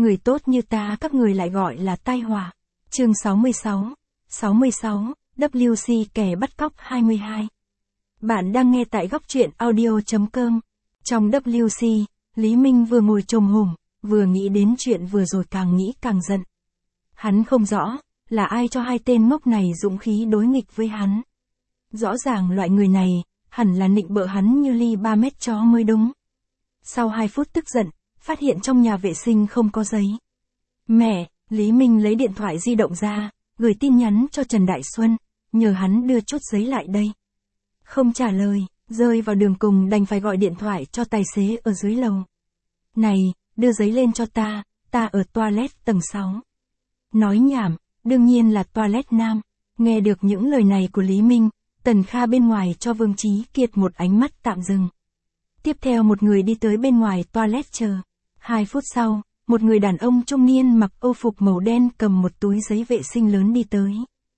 người tốt như ta các người lại gọi là tai họa. Chương 66, WC kẻ bắt cóc 22. Bạn đang nghe tại góc truyện audio.com. Trong WC, Lý Minh vừa ngồi chồm hổm, vừa nghĩ đến chuyện vừa rồi càng nghĩ càng giận. Hắn không rõ, là ai cho hai tên ngốc này dũng khí đối nghịch với hắn. Rõ ràng loại người này, hẳn là nịnh bợ hắn như ly 3 mét chó mới đúng. Sau 2 phút tức giận, phát hiện trong nhà vệ sinh không có giấy. Mẹ, Lý Minh lấy điện thoại di động ra, gửi tin nhắn cho Trần Đại Xuân, nhờ hắn đưa chút giấy lại đây. Không trả lời, rơi vào đường cùng đành phải gọi điện thoại cho tài xế ở dưới lầu. Này, đưa giấy lên cho ta ở toilet tầng 6. Nói nhảm, đương nhiên là toilet nam. Nghe được những lời này của Lý Minh, Tần Kha bên ngoài cho Vương Chí Kiệt một ánh mắt tạm dừng. Tiếp theo một người đi tới bên ngoài toilet chờ. 2 phút sau, một người đàn ông trung niên mặc âu phục màu đen cầm một túi giấy vệ sinh lớn đi tới.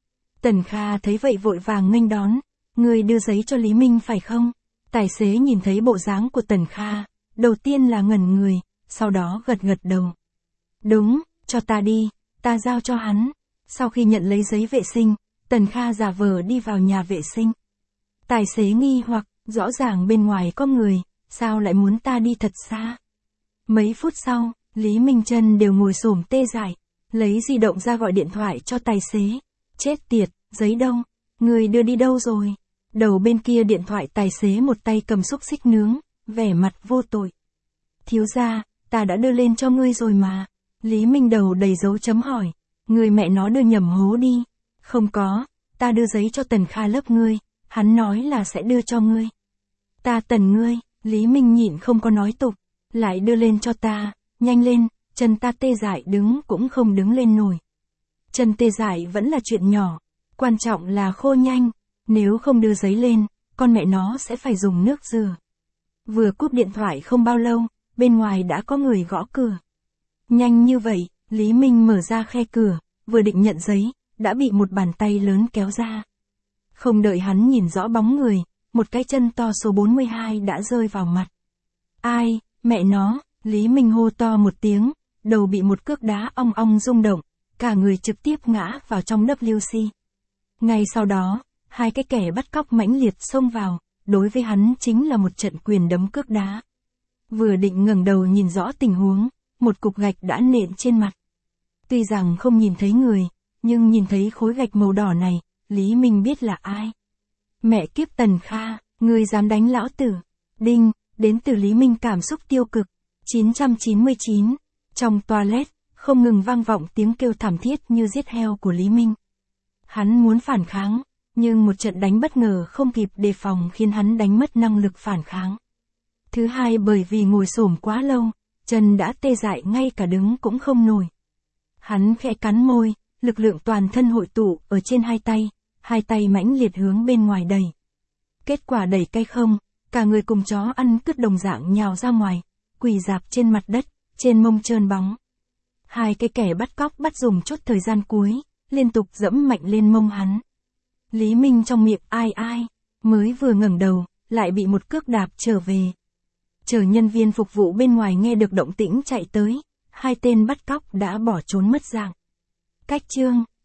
Tần Kha thấy vậy vội vàng nghênh đón. Người đưa giấy cho Lý Minh phải không? Tài xế nhìn thấy bộ dáng của Tần Kha, đầu tiên là ngẩn người, sau đó gật gật đầu. Đúng, cho ta đi, ta giao cho hắn. Sau khi nhận lấy giấy vệ sinh, Tần Kha giả vờ đi vào nhà vệ sinh. Tài xế nghi hoặc, rõ ràng bên ngoài có người, sao lại muốn ta đi thật xa? Mấy phút sau, Lý Minh chân đều ngồi xổm tê dại, lấy di động ra gọi điện thoại cho tài xế. Chết tiệt, giấy đâu? Người đưa đi đâu rồi? Đầu bên kia điện thoại tài xế một tay cầm xúc xích nướng, vẻ mặt vô tội. Thiếu gia, ta đã đưa lên cho ngươi rồi mà. Lý Minh đầu đầy dấu chấm hỏi. Người mẹ nó đưa nhầm hố đi. Không có, ta đưa giấy cho Tần Kha lớp ngươi, hắn nói là sẽ đưa cho ngươi. Ta Tần ngươi, Lý Minh nhịn không có nói tục, lại đưa lên cho ta, nhanh lên, chân ta tê dại đứng cũng không đứng lên nổi. Chân tê dại vẫn là chuyện nhỏ, quan trọng là khô nhanh, nếu không đưa giấy lên, con mẹ nó sẽ phải dùng nước rửa. Vừa cúp điện thoại không bao lâu, bên ngoài đã có người gõ cửa. Nhanh như vậy, Lý Minh mở ra khe cửa, vừa định nhận giấy, đã bị một bàn tay lớn kéo ra. Không đợi hắn nhìn rõ bóng người, một cái chân to số 42 đã rơi vào mặt. Ai, mẹ nó, Lý Minh hô to một tiếng, đầu bị một cước đá ong ong rung động, cả người trực tiếp ngã vào trong WC. Ngay sau đó, hai cái kẻ bắt cóc mãnh liệt xông vào, đối với hắn chính là một trận quyền đấm cước đá. Vừa định ngẩng đầu nhìn rõ tình huống, một cục gạch đã nện trên mặt. Tuy rằng không nhìn thấy người, nhưng nhìn thấy khối gạch màu đỏ này, Lý Minh biết là ai. Mẹ kiếp Tần Kha, ngươi dám đánh lão tử. Đinh, đến từ Lý Minh cảm xúc tiêu cực. 999, trong toilet, không ngừng vang vọng tiếng kêu thảm thiết như giết heo của Lý Minh. Hắn muốn phản kháng, nhưng một trận đánh bất ngờ không kịp đề phòng khiến hắn đánh mất năng lực phản kháng. Thứ hai bởi vì ngồi xổm quá lâu, chân đã tê dại ngay cả đứng cũng không nổi. Hắn khẽ cắn môi, lực lượng toàn thân hội tụ ở trên hai tay mãnh liệt hướng bên ngoài đẩy. Kết quả đẩy cây không, cả người cùng chó ăn cứt đồng dạng nhào ra ngoài, quỳ rạp trên mặt đất, trên mông trơn bóng. Hai cái kẻ bắt cóc bắt dùng chút thời gian cuối, liên tục dẫm mạnh lên mông hắn. Lý Minh trong miệng ai, mới vừa ngẩng đầu, lại bị một cước đạp trở về. Chờ nhân viên phục vụ bên ngoài nghe được động tĩnh chạy tới, hai tên bắt cóc đã bỏ trốn mất dạng. Cách chương